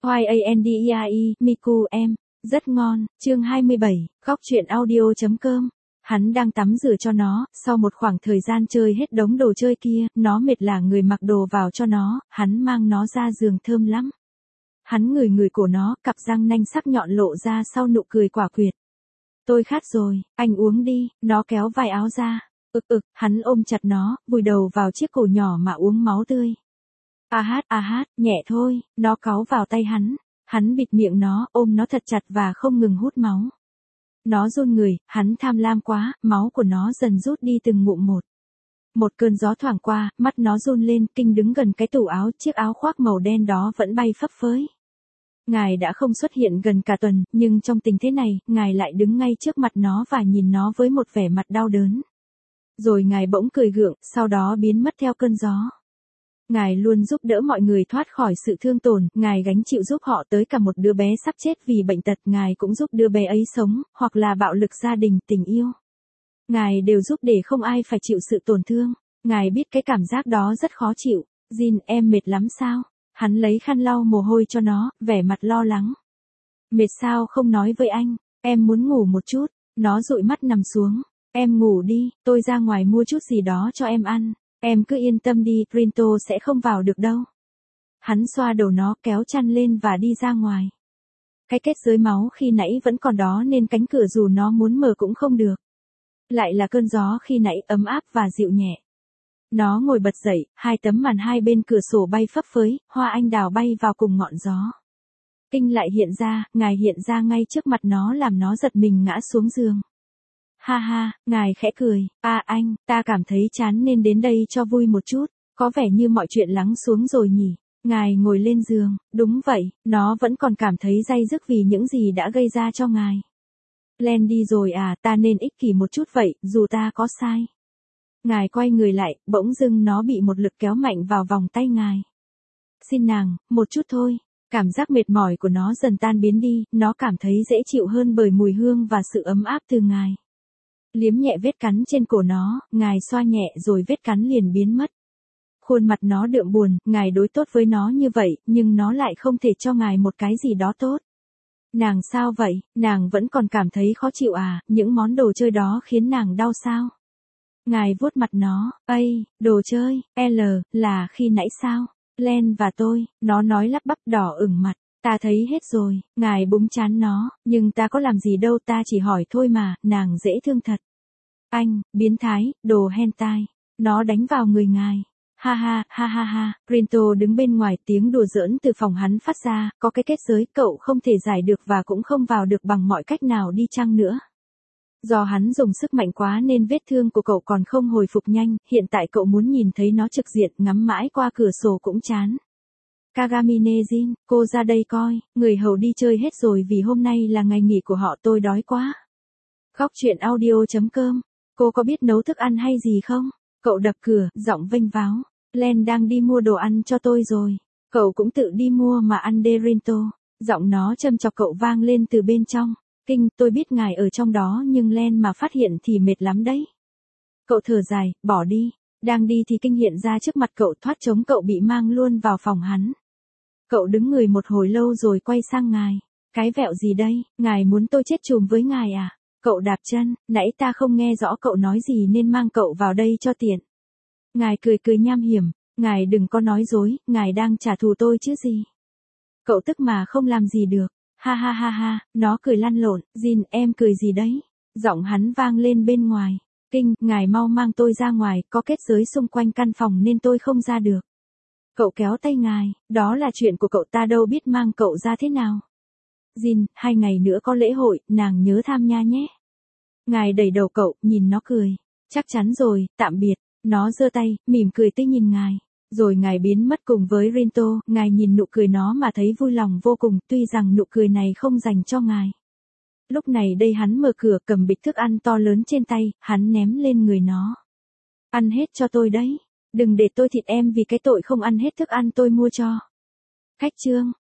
YANDERE, Miku em, rất ngon, chương 27, góc truyện audio.com. Hắn đang tắm rửa cho nó, sau một khoảng thời gian chơi hết đống đồ chơi kia, nó mệt lả người mặc đồ vào cho nó, hắn mang nó ra giường thơm lắm. Hắn ngửi ngửi cổ nó, cặp răng nanh sắc nhọn lộ ra sau nụ cười quả quyết. Tôi khát rồi, anh uống đi, nó kéo vài áo ra. Hắn ôm chặt nó, vùi đầu vào chiếc cổ nhỏ mà uống máu tươi. Nhẹ thôi, nó cáu vào tay hắn. Hắn bịt miệng nó, ôm nó thật chặt và không ngừng hút máu. Nó run người, hắn tham lam quá, máu của nó dần rút đi từng ngụm một. Một cơn gió thoảng qua, mắt nó run lên, Kinh đứng gần cái tủ áo, chiếc áo khoác màu đen đó vẫn bay phấp phới. Ngài đã không xuất hiện gần cả tuần, nhưng trong tình thế này, ngài lại đứng ngay trước mặt nó và nhìn nó với một vẻ mặt đau đớn. Rồi ngài bỗng cười gượng, sau đó biến mất theo cơn gió. Ngài luôn giúp đỡ mọi người thoát khỏi sự thương tổn, ngài gánh chịu giúp họ tới cả một đứa bé sắp chết vì bệnh tật, ngài cũng giúp đứa bé ấy sống, hoặc là bạo lực gia đình, tình yêu. Ngài đều giúp để không ai phải chịu sự tổn thương. Ngài biết cái cảm giác đó rất khó chịu. Jin, em mệt lắm sao? Hắn lấy khăn lau mồ hôi cho nó, vẻ mặt lo lắng. Mệt sao không nói với anh, em muốn ngủ một chút. Nó dụi mắt nằm xuống. Em ngủ đi, tôi ra ngoài mua chút gì đó cho em ăn. Em cứ yên tâm đi, Rinto sẽ không vào được đâu. Hắn xoa đầu nó, kéo chăn lên và đi ra ngoài. Cái kết dưới máu khi nãy vẫn còn đó nên cánh cửa dù nó muốn mở cũng không được. Lại là cơn gió khi nãy ấm áp và dịu nhẹ. Nó ngồi bật dậy, hai tấm màn hai bên cửa sổ bay phấp phới, hoa anh đào bay vào cùng ngọn gió. Kinh lại hiện ra, ngài hiện ra ngay trước mặt nó làm nó giật mình ngã xuống giường. Ngài khẽ cười, anh, ta cảm thấy chán nên đến đây cho vui một chút, có vẻ như mọi chuyện lắng xuống rồi nhỉ. Ngài ngồi lên giường, đúng vậy, nó vẫn còn cảm thấy day dứt vì những gì đã gây ra cho ngài. Len đi rồi à, ta nên ích kỷ một chút vậy, dù ta có sai. Ngài quay người lại, bỗng dưng nó bị một lực kéo mạnh vào vòng tay ngài. Xin nàng, một chút thôi. Cảm giác mệt mỏi của nó dần tan biến đi, nó cảm thấy dễ chịu hơn bởi mùi hương và sự ấm áp từ ngài. Liếm nhẹ vết cắn trên cổ nó, ngài xoa nhẹ rồi vết cắn liền biến mất. Khuôn mặt nó đượm buồn, ngài đối tốt với nó như vậy, nhưng nó lại không thể cho ngài một cái gì đó tốt. Nàng sao vậy, nàng vẫn còn cảm thấy khó chịu à, những món đồ chơi đó khiến nàng đau sao? Ngài vuốt mặt nó, đồ chơi, là khi nãy sao? Len và tôi, nó nói lắp bắp đỏ ửng mặt. Ta thấy hết rồi, ngài búng trán nó, nhưng ta có làm gì đâu, ta chỉ hỏi thôi mà, nàng dễ thương thật. Anh, biến thái, đồ hentai. Nó đánh vào người ngài. Rinto đứng bên ngoài, tiếng đùa giỡn từ phòng hắn phát ra, có cái kết giới cậu không thể giải được và cũng không vào được bằng mọi cách nào đi chăng nữa. Do hắn dùng sức mạnh quá nên vết thương của cậu còn không hồi phục nhanh, hiện tại cậu muốn nhìn thấy nó trực diện, ngắm mãi qua cửa sổ cũng chán. Kagamine Jin, cô ra đây coi, người hầu đi chơi hết rồi vì hôm nay là ngày nghỉ của họ, tôi đói quá. Góc truyện audio.com, cô có biết nấu thức ăn hay gì không? Cậu đập cửa, giọng vênh váo. Len đang đi mua đồ ăn cho tôi rồi. Cậu cũng tự đi mua mà ăn đê Rinto. Giọng nó châm chọc cậu vang lên từ bên trong. Kinh, tôi biết ngài ở trong đó nhưng Len mà phát hiện thì mệt lắm đấy. Cậu thở dài, bỏ đi. Đang đi thì Kinh hiện ra trước mặt cậu, thoát chống cậu bị mang luôn vào phòng hắn. Cậu đứng người một hồi lâu rồi quay sang ngài. Cái vẹo gì đây, ngài muốn tôi chết chùm với ngài à? Cậu đạp chân, nãy ta không nghe rõ cậu nói gì nên mang cậu vào đây cho tiện. Ngài cười nham hiểm, ngài đừng có nói dối, ngài đang trả thù tôi chứ gì. Cậu tức mà không làm gì được. Nó cười lăn lộn, Jin, em cười gì đấy? Giọng hắn vang lên bên ngoài. Kinh, ngài mau mang tôi ra ngoài, có kết giới xung quanh căn phòng nên tôi không ra được. Cậu kéo tay ngài, đó là chuyện của cậu, ta đâu biết mang cậu ra thế nào. Jin, 2 ngày nữa có lễ hội, nàng nhớ tham gia nhé. Ngài đẩy đầu cậu, nhìn nó cười. Chắc chắn rồi, tạm biệt. Nó giơ tay, mỉm cười tươi nhìn ngài. Rồi ngài biến mất cùng với Rinto, ngài nhìn nụ cười nó mà thấy vui lòng vô cùng, tuy rằng nụ cười này không dành cho ngài. Lúc này đây hắn mở cửa, cầm bịch thức ăn to lớn trên tay, hắn ném lên người nó. Ăn hết cho tôi đấy. Đừng để tôi thịt em vì cái tội không ăn hết thức ăn tôi mua cho. Khách trương,